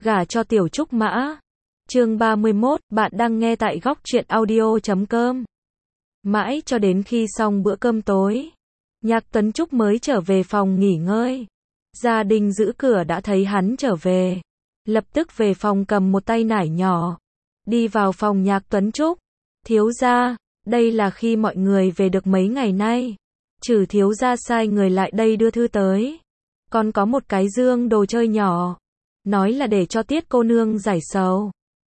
Gả cho Tiểu Trúc Mã. Chương 31, bạn đang nghe tại góc truyện audio.com. Mãi cho đến khi xong bữa cơm tối, Nhạc Tuấn Trúc mới trở về phòng nghỉ ngơi. Gia đình giữ cửa đã thấy hắn trở về, lập tức về phòng cầm một tay nải nhỏ, đi vào phòng Nhạc Tuấn Trúc. Thiếu gia, đây là khi mọi người về được mấy ngày nay. Trừ thiếu gia sai người lại đây đưa thư tới. Còn có một cái dương đồ chơi nhỏ, nói là để cho Tiết cô nương giải sầu.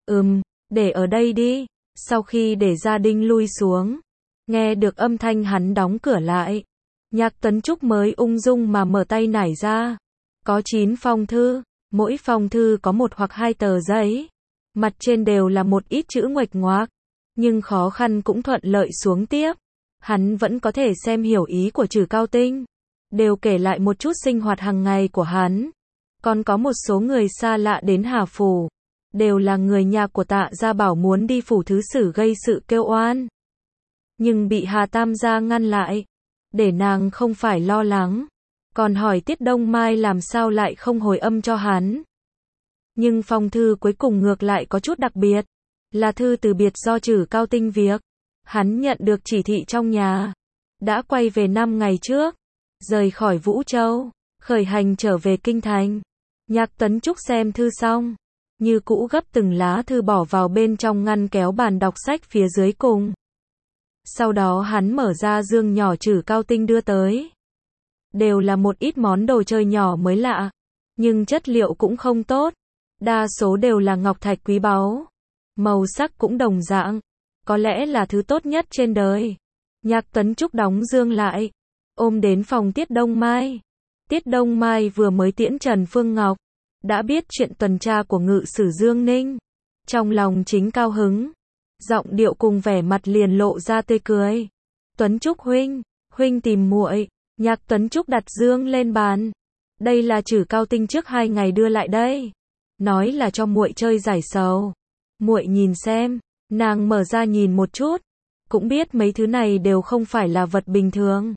Để ở đây đi. Sau khi để Gia Đình lui xuống, nghe được âm thanh hắn đóng cửa lại, Nhạc Tuấn Trúc mới ung dung mà mở tay nải ra. Có 9 phong thư, mỗi phong thư có một hoặc hai tờ giấy, mặt trên đều là một ít chữ nguệch ngoạc, nhưng khó khăn cũng thuận lợi xuống tiếp. Hắn vẫn có thể xem hiểu ý của Trử Cao Tinh, đều kể lại một chút sinh hoạt hàng ngày của hắn. Còn có một số người xa lạ đến Hà Phủ, đều là người nhà của Tạ Gia Bảo muốn đi phủ thứ sử gây sự kêu oan, nhưng bị Hà Tam gia ngăn lại, để nàng không phải lo lắng. Còn hỏi Tiết Đông Mai làm sao lại không hồi âm cho hắn. Nhưng phong thư cuối cùng ngược lại có chút đặc biệt, là thư từ biệt do Trử Cao Tinh viết. Hắn nhận được chỉ thị trong nhà, đã quay về 5 ngày trước, rời khỏi Vũ Châu, khởi hành trở về Kinh Thành. Nhạc Tuấn Trúc xem thư xong, như cũ gấp từng lá thư bỏ vào bên trong ngăn kéo bàn đọc sách phía dưới cùng. Sau đó hắn mở ra dương nhỏ Trử Cao Tinh đưa tới. Đều là một ít món đồ chơi nhỏ mới lạ, nhưng chất liệu cũng không tốt. Đa số đều là ngọc thạch quý báu, màu sắc cũng đồng dạng, có lẽ là thứ tốt nhất trên đời. Nhạc Tuấn Trúc đóng dương lại, ôm đến phòng Tiết Đông Mai. Tiết Đông Mai vừa mới tiễn Trần Phương Ngọc, đã biết chuyện tuần tra của ngự sử Dương Ninh, trong lòng chính cao hứng, giọng điệu cùng vẻ mặt liền lộ ra tươi cười. Tuấn Trúc huynh tìm muội. Nhạc Tuấn Trúc đặt dương lên bàn. Đây là Trử Cao Tinh trước 2 ngày đưa lại đây, nói là cho muội chơi giải sầu. Muội nhìn xem. Nàng mở ra nhìn một chút, cũng biết mấy thứ này đều không phải là vật bình thường.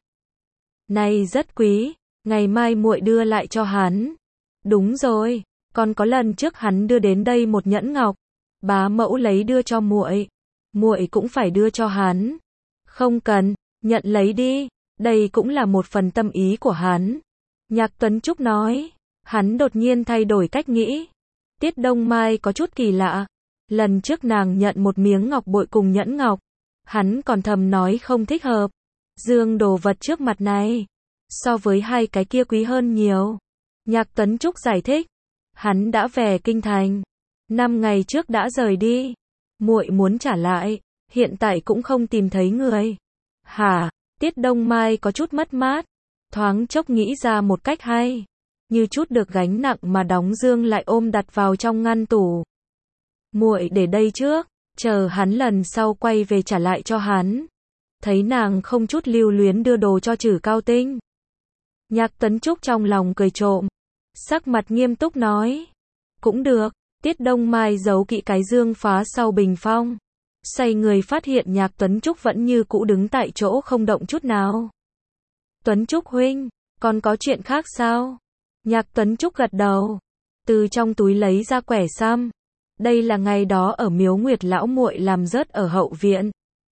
Này rất quý, ngày mai muội đưa lại cho hắn. Đúng rồi, còn có lần trước hắn đưa đến đây một nhẫn ngọc, bá mẫu lấy đưa cho muội, muội cũng phải đưa cho hắn. Không cần, nhận lấy đi, đây cũng là một phần tâm ý của hắn. Nhạc Tuấn Trúc nói, hắn đột nhiên thay đổi cách nghĩ. Tiết Đông Mai có chút kỳ lạ. Lần trước nàng nhận một miếng ngọc bội cùng nhẫn ngọc, hắn còn thầm nói không thích hợp. Dương đồ vật trước mặt này, so với hai cái kia quý hơn nhiều. Nhạc Tuấn Trúc giải thích, hắn đã về Kinh Thành, 5 ngày trước đã rời đi. Muội muốn trả lại, hiện tại cũng không tìm thấy người. Hả? Tiết Đông Mai có chút mất mát, thoáng chốc nghĩ ra một cách hay, như chút được gánh nặng mà đóng dương lại ôm đặt vào trong ngăn tủ. Muội để đây trước, chờ hắn lần sau quay về trả lại cho hắn. Thấy nàng không chút lưu luyến đưa đồ cho Trử Cao Tinh, Nhạc Tuấn Trúc trong lòng cười trộm, sắc mặt nghiêm túc nói, cũng được. Tiết Đông Mai giấu kỹ cái dương phá sau bình phong, xoay người phát hiện Nhạc Tuấn Trúc vẫn như cũ đứng tại chỗ không động chút nào. Tuấn Trúc huynh, còn có chuyện khác sao? Nhạc Tuấn Trúc gật đầu, từ trong túi lấy ra quẻ săm. Đây là ngày đó ở Miếu Nguyệt lão muội làm rớt ở hậu viện.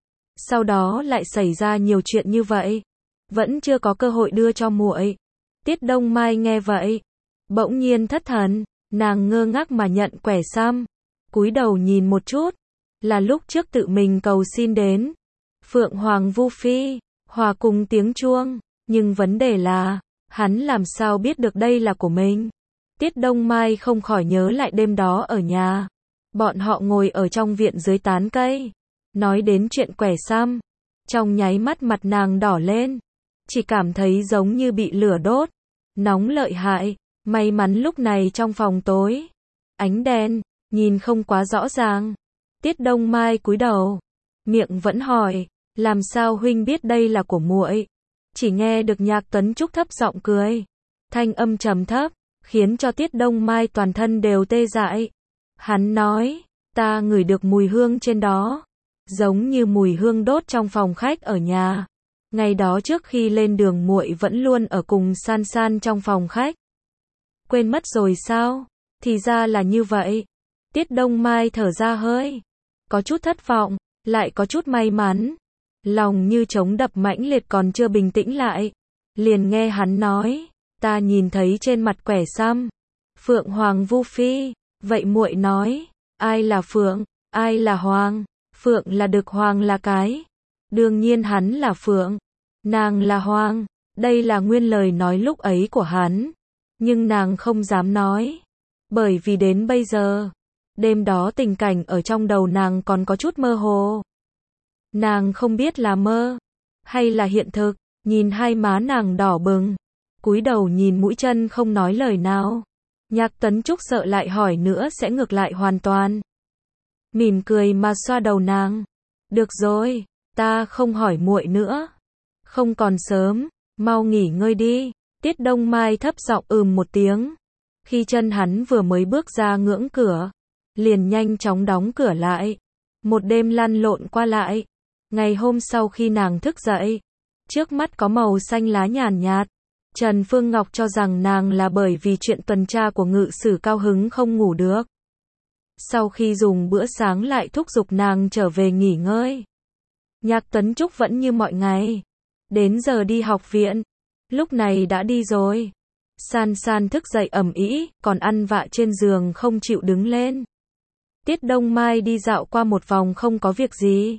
Sau đó lại xảy ra nhiều chuyện như vậy, vẫn chưa có cơ hội đưa cho muội. Tiết Đông Mai nghe vậy, bỗng nhiên thất thần, nàng ngơ ngác mà nhận quẻ săm, cúi đầu nhìn một chút, là lúc trước tự mình cầu xin đến Phượng Hoàng Vu Phi, hòa cùng tiếng chuông, nhưng vấn đề là, hắn làm sao biết được đây là của mình? Tiết Đông Mai không khỏi nhớ lại đêm đó ở nhà. Bọn họ ngồi ở trong viện dưới tán cây, nói đến chuyện quẻ săm. Trong nháy mắt mặt nàng đỏ lên, chỉ cảm thấy giống như bị lửa đốt, nóng lợi hại. May mắn lúc này trong phòng tối, ánh đèn, nhìn không quá rõ ràng. Tiết Đông Mai cúi đầu, miệng vẫn hỏi, làm sao huynh biết đây là của muội? Chỉ nghe được Nhạc Tuấn Trúc thấp giọng cười, thanh âm trầm thấp, khiến cho Tiết Đông Mai toàn thân đều tê dại. Hắn nói, ta ngửi được mùi hương trên đó, giống như mùi hương đốt trong phòng khách ở nhà. Ngày đó trước khi lên đường muội vẫn luôn ở cùng San San trong phòng khách. Quên mất rồi sao? Thì ra là như vậy. Tiết Đông Mai thở ra hơi. Có chút thất vọng, lại có chút may mắn. Lòng như trống đập mãnh liệt còn chưa bình tĩnh lại. Liền nghe hắn nói, ta nhìn thấy trên mặt quẻ xăm. Phượng Hoàng Vu Phi. Vậy muội nói, ai là Phượng, ai là Hoàng? Phượng là đực, Hoàng là cái. Đương nhiên hắn là Phượng. Nàng là Hoàng. Đây là nguyên lời nói lúc ấy của hắn. Nhưng nàng không dám nói. Bởi vì đến bây giờ, đêm đó tình cảnh ở trong đầu nàng còn có chút mơ hồ. Nàng không biết là mơ hay là hiện thực. Nhìn hai má nàng đỏ bừng, cúi đầu nhìn mũi chân không nói lời nào. Nhạc Tấn Trúc sợ lại hỏi nữa sẽ ngược lại hoàn toàn. Mỉm cười mà xoa đầu nàng. Được rồi, ta không hỏi muội nữa. Không còn sớm, mau nghỉ ngơi đi. Tiết Đông Mai thấp giọng một tiếng. Khi chân hắn vừa mới bước ra ngưỡng cửa, liền nhanh chóng đóng cửa lại. Một đêm lăn lộn qua lại. Ngày hôm sau khi nàng thức dậy, trước mắt có màu xanh lá nhàn nhạt. Trần Phương Ngọc cho rằng nàng là bởi vì chuyện tuần tra của ngự sử cao hứng không ngủ được. Sau khi dùng bữa sáng lại thúc giục nàng trở về nghỉ ngơi. Nhạc Tấn Trúc vẫn như mọi ngày. Đến giờ đi học viện, lúc này đã đi rồi. San San thức dậy ầm ĩ, còn ăn vạ trên giường không chịu đứng lên. Tiết Đông Mai đi dạo qua một vòng không có việc gì.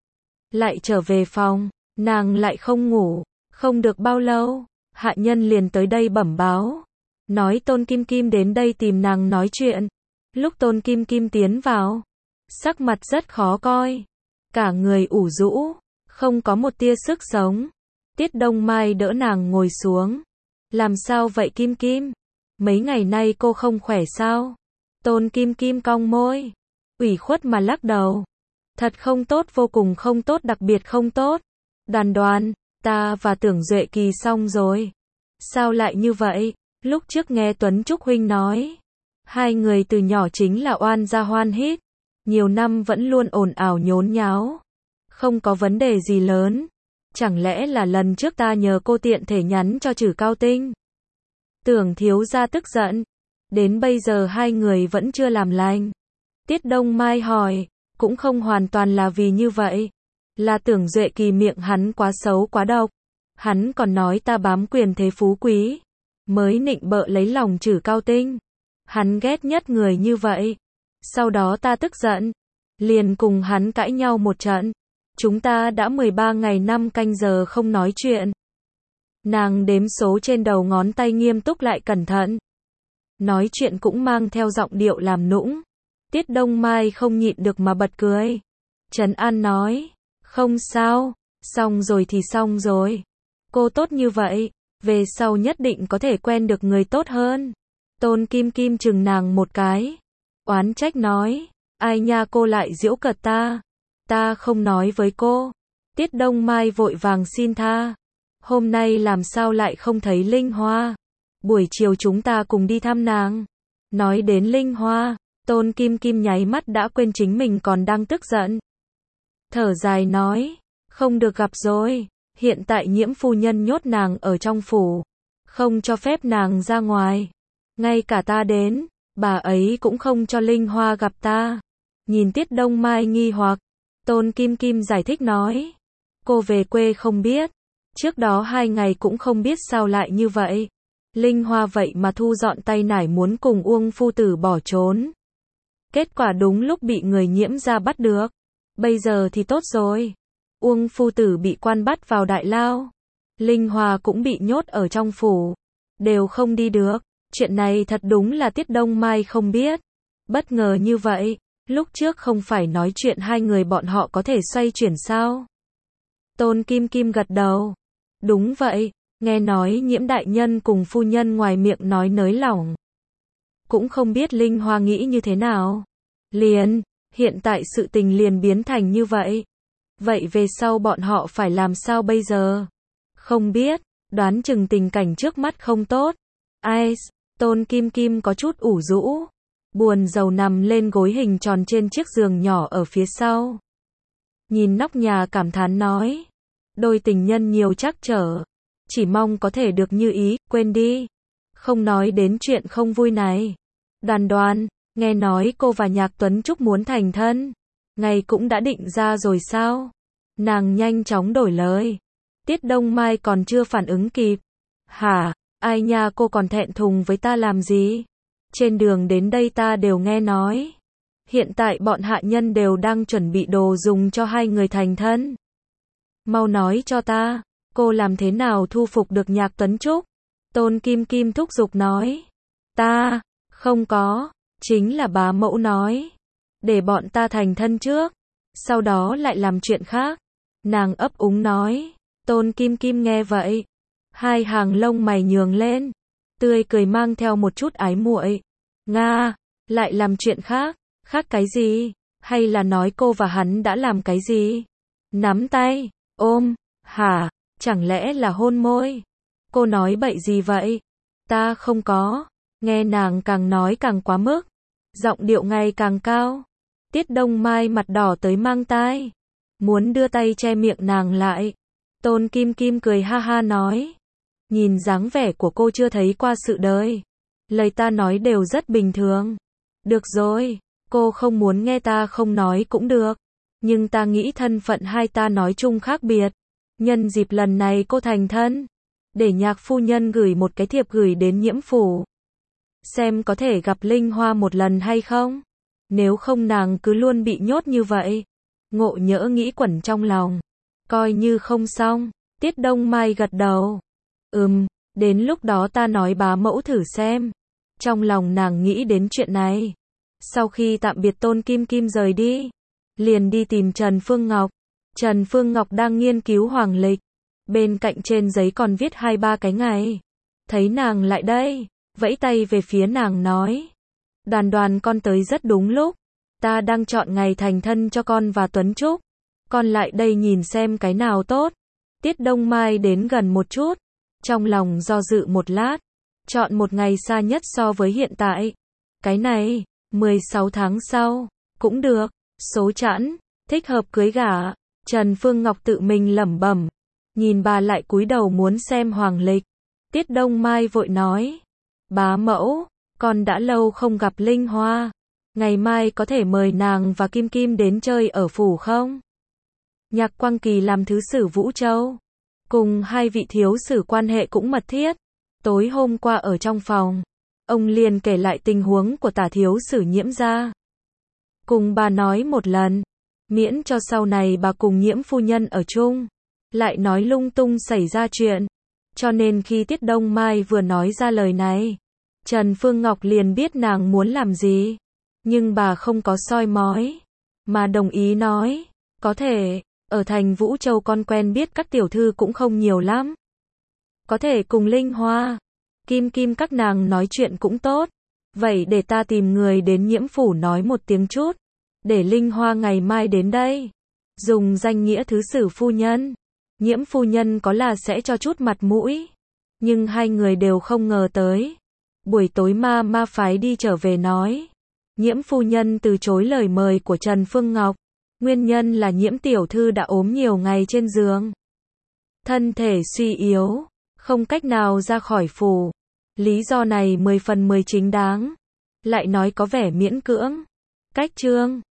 Lại trở về phòng, nàng lại không ngủ. Không được bao lâu, hạ nhân liền tới đây bẩm báo. Nói Tôn Kim Kim đến đây tìm nàng nói chuyện. Lúc Tôn Kim Kim tiến vào, sắc mặt rất khó coi. Cả người ủ rũ, không có một tia sức sống. Tiết Đông Mai đỡ nàng ngồi xuống. Làm sao vậy Kim Kim? Mấy ngày nay cô không khỏe sao? Tôn Kim Kim cong môi, ủy khuất mà lắc đầu. Thật không tốt, vô cùng không tốt, đặc biệt không tốt. Đoan, ta và Tưởng Duệ Kỳ xong rồi. Sao lại như vậy? Lúc trước nghe Tuấn Trúc huynh nói, hai người từ nhỏ chính là oan gia hoan hít. Nhiều năm vẫn luôn ồn ào nhốn nháo. Không có vấn đề gì lớn. Chẳng lẽ là lần trước ta nhờ cô tiện thể nhắn cho Trử Cao Tinh? Tưởng thiếu gia tức giận. Đến bây giờ hai người vẫn chưa làm lành. Tiết Đông Mai hỏi, cũng không hoàn toàn là vì như vậy. Là Tưởng Duệ Kỳ miệng hắn quá xấu quá độc. Hắn còn nói ta bám quyền thế phú quý, mới nịnh bợ lấy lòng Trử Cao Tinh. Hắn ghét nhất người như vậy. Sau đó ta tức giận, liền cùng hắn cãi nhau một trận. Chúng ta đã 13 ngày 5 canh giờ không nói chuyện. Nàng đếm số trên đầu ngón tay nghiêm túc lại cẩn thận. Nói chuyện cũng mang theo giọng điệu làm nũng. Tiết Đông Mai không nhịn được mà bật cười. Trấn An nói, không sao, xong rồi thì xong rồi. Cô tốt như vậy, về sau nhất định có thể quen được người tốt hơn. Tôn Kim Kim chừng nàng một cái. Oán trách nói, ai nha, cô lại giễu cợt ta. Ta không nói với cô. Tiết Đông Mai vội vàng xin tha. Hôm nay làm sao lại không thấy Linh Hoa? Buổi chiều chúng ta cùng đi thăm nàng. Nói đến Linh Hoa, Tôn Kim Kim nháy mắt đã quên chính mình còn đang tức giận. Thở dài nói, không được gặp rồi. Hiện tại Nhiễm phu nhân nhốt nàng ở trong phủ, không cho phép nàng ra ngoài. Ngay cả ta đến, bà ấy cũng không cho Linh Hoa gặp ta. Nhìn Tiết Đông Mai nghi hoặc, Tôn Kim Kim giải thích nói, cô về quê không biết, trước đó 2 ngày cũng không biết sao lại như vậy. Linh Hoa vậy mà thu dọn tay nải muốn cùng Uông phu tử bỏ trốn. Kết quả đúng lúc bị người Nhiễm ra bắt được. Bây giờ thì tốt rồi. Uông phu tử bị quan bắt vào đại lao. Linh Hoa cũng bị nhốt ở trong phủ. Đều không đi được. Chuyện này thật đúng là Tiết Đông Mai không biết. Bất ngờ như vậy. Lúc trước không phải nói chuyện hai người bọn họ có thể xoay chuyển sao? Tôn Kim Kim gật đầu. Đúng vậy. Nghe nói Nhiễm đại nhân cùng phu nhân ngoài miệng nói nới lỏng. Cũng không biết Linh Hoa nghĩ như thế nào. Hiện tại sự tình liền biến thành như vậy. Vậy về sau bọn họ phải làm sao bây giờ? Không biết, đoán chừng tình cảnh trước mắt không tốt. Ai? Tôn Kim Kim có chút ủ rũ, buồn rầu nằm lên gối hình tròn trên chiếc giường nhỏ ở phía sau. Nhìn nóc nhà cảm thán nói, đôi tình nhân nhiều trắc trở, chỉ mong có thể được như ý, quên đi. Không nói đến chuyện không vui này. Đoàn, nghe nói cô và Nhạc Tuấn Trúc muốn thành thân. Ngày cũng đã định ra rồi sao? Nàng nhanh chóng đổi lời. Tiết Đông Mai còn chưa phản ứng kịp. Hả, ai nha, cô còn thẹn thùng với ta làm gì? Trên đường đến đây ta đều nghe nói. Hiện tại bọn hạ nhân đều đang chuẩn bị đồ dùng cho hai người thành thân. Mau nói cho ta, cô làm thế nào thu phục được Nhạc Tuấn Trúc? Tôn Kim Kim thúc giục nói. Ta, không có, chính là bá mẫu nói. Để bọn ta thành thân trước, sau đó lại làm chuyện khác. Nàng ấp úng nói. Tôn Kim Kim nghe vậy, hai hàng lông mày nhướng lên, tươi cười mang theo một chút ái muội. Nga, lại làm chuyện khác, khác cái gì? Hay là nói cô và hắn đã làm cái gì? Nắm tay, ôm, hả, chẳng lẽ là hôn môi? Cô nói bậy gì vậy? Ta không có. Nghe nàng càng nói càng quá mức, giọng điệu ngày càng cao. Tiết Đông Mai mặt đỏ tới mang tai, muốn đưa tay che miệng nàng lại. Tôn Kim Kim cười ha ha nói. Nhìn dáng vẻ của cô chưa thấy qua sự đời. Lời ta nói đều rất bình thường. Được rồi, cô không muốn nghe ta không nói cũng được. Nhưng ta nghĩ thân phận hai ta nói chung khác biệt. Nhân dịp lần này cô thành thân, để Nhạc phu nhân gửi một cái thiệp gửi đến Nhiễm phủ. Xem có thể gặp Linh Hoa một lần hay không. Nếu không nàng cứ luôn bị nhốt như vậy. Ngộ nhỡ nghĩ quẩn trong lòng. Coi như không xong. Tiết Đông Mai gật đầu. Đến lúc đó ta nói bá mẫu thử xem. Trong lòng nàng nghĩ đến chuyện này. Sau khi tạm biệt Tôn Kim Kim rời đi, liền đi tìm Trần Phương Ngọc. Trần Phương Ngọc đang nghiên cứu hoàng lịch. Bên cạnh trên giấy còn viết 2-3 cái ngày. Thấy nàng lại đây, vẫy tay về phía nàng nói. Đoàn con tới rất đúng lúc. Ta đang chọn ngày thành thân cho con và Tuấn Trúc. Con lại đây nhìn xem cái nào tốt. Tiết Đông Mai đến gần một chút. Trong lòng do dự một lát. Chọn một ngày xa nhất so với hiện tại. Cái này, 16 tháng sau. Cũng được. Số chẵn, thích hợp cưới gả. Trần Phương Ngọc tự mình lẩm bẩm. Nhìn bà lại cúi đầu muốn xem hoàng lịch. Tiết Đông Mai vội nói. Bá mẫu, con đã lâu không gặp Linh Hoa. Ngày mai có thể mời nàng và Kim Kim đến chơi ở phủ không? Nhạc Quang Kỳ làm thứ sử Vũ Châu. Cùng hai vị thiếu sử quan hệ cũng mật thiết. Tối hôm qua ở trong phòng, ông liền kể lại tình huống của tả thiếu sử Nhiễm gia. Cùng bà nói một lần, miễn cho sau này bà cùng Nhiễm phu nhân ở chung, lại nói lung tung xảy ra chuyện. Cho nên khi Tiết Đông Mai vừa nói ra lời này, Trần Phương Ngọc liền biết nàng muốn làm gì. Nhưng bà không có soi mói, mà đồng ý nói, có thể, ở thành Vũ Châu con quen biết các tiểu thư cũng không nhiều lắm. Có thể cùng Linh Hoa, Kim Kim các nàng nói chuyện cũng tốt. Vậy để ta tìm người đến Nhiễm phủ nói một tiếng chút, để Linh Hoa ngày mai đến đây, dùng danh nghĩa thứ sử phu nhân. Nhiễm phu nhân có là sẽ cho chút mặt mũi, nhưng hai người đều không ngờ tới. Buổi tối ma phái đi trở về nói, Nhiễm phu nhân từ chối lời mời của Trần Phương Ngọc. Nguyên nhân là Nhiễm tiểu thư đã ốm nhiều ngày trên giường, thân thể suy yếu, không cách nào ra khỏi phủ. Lý do này 10 phần 10 chính đáng, lại nói có vẻ miễn cưỡng. Cách chương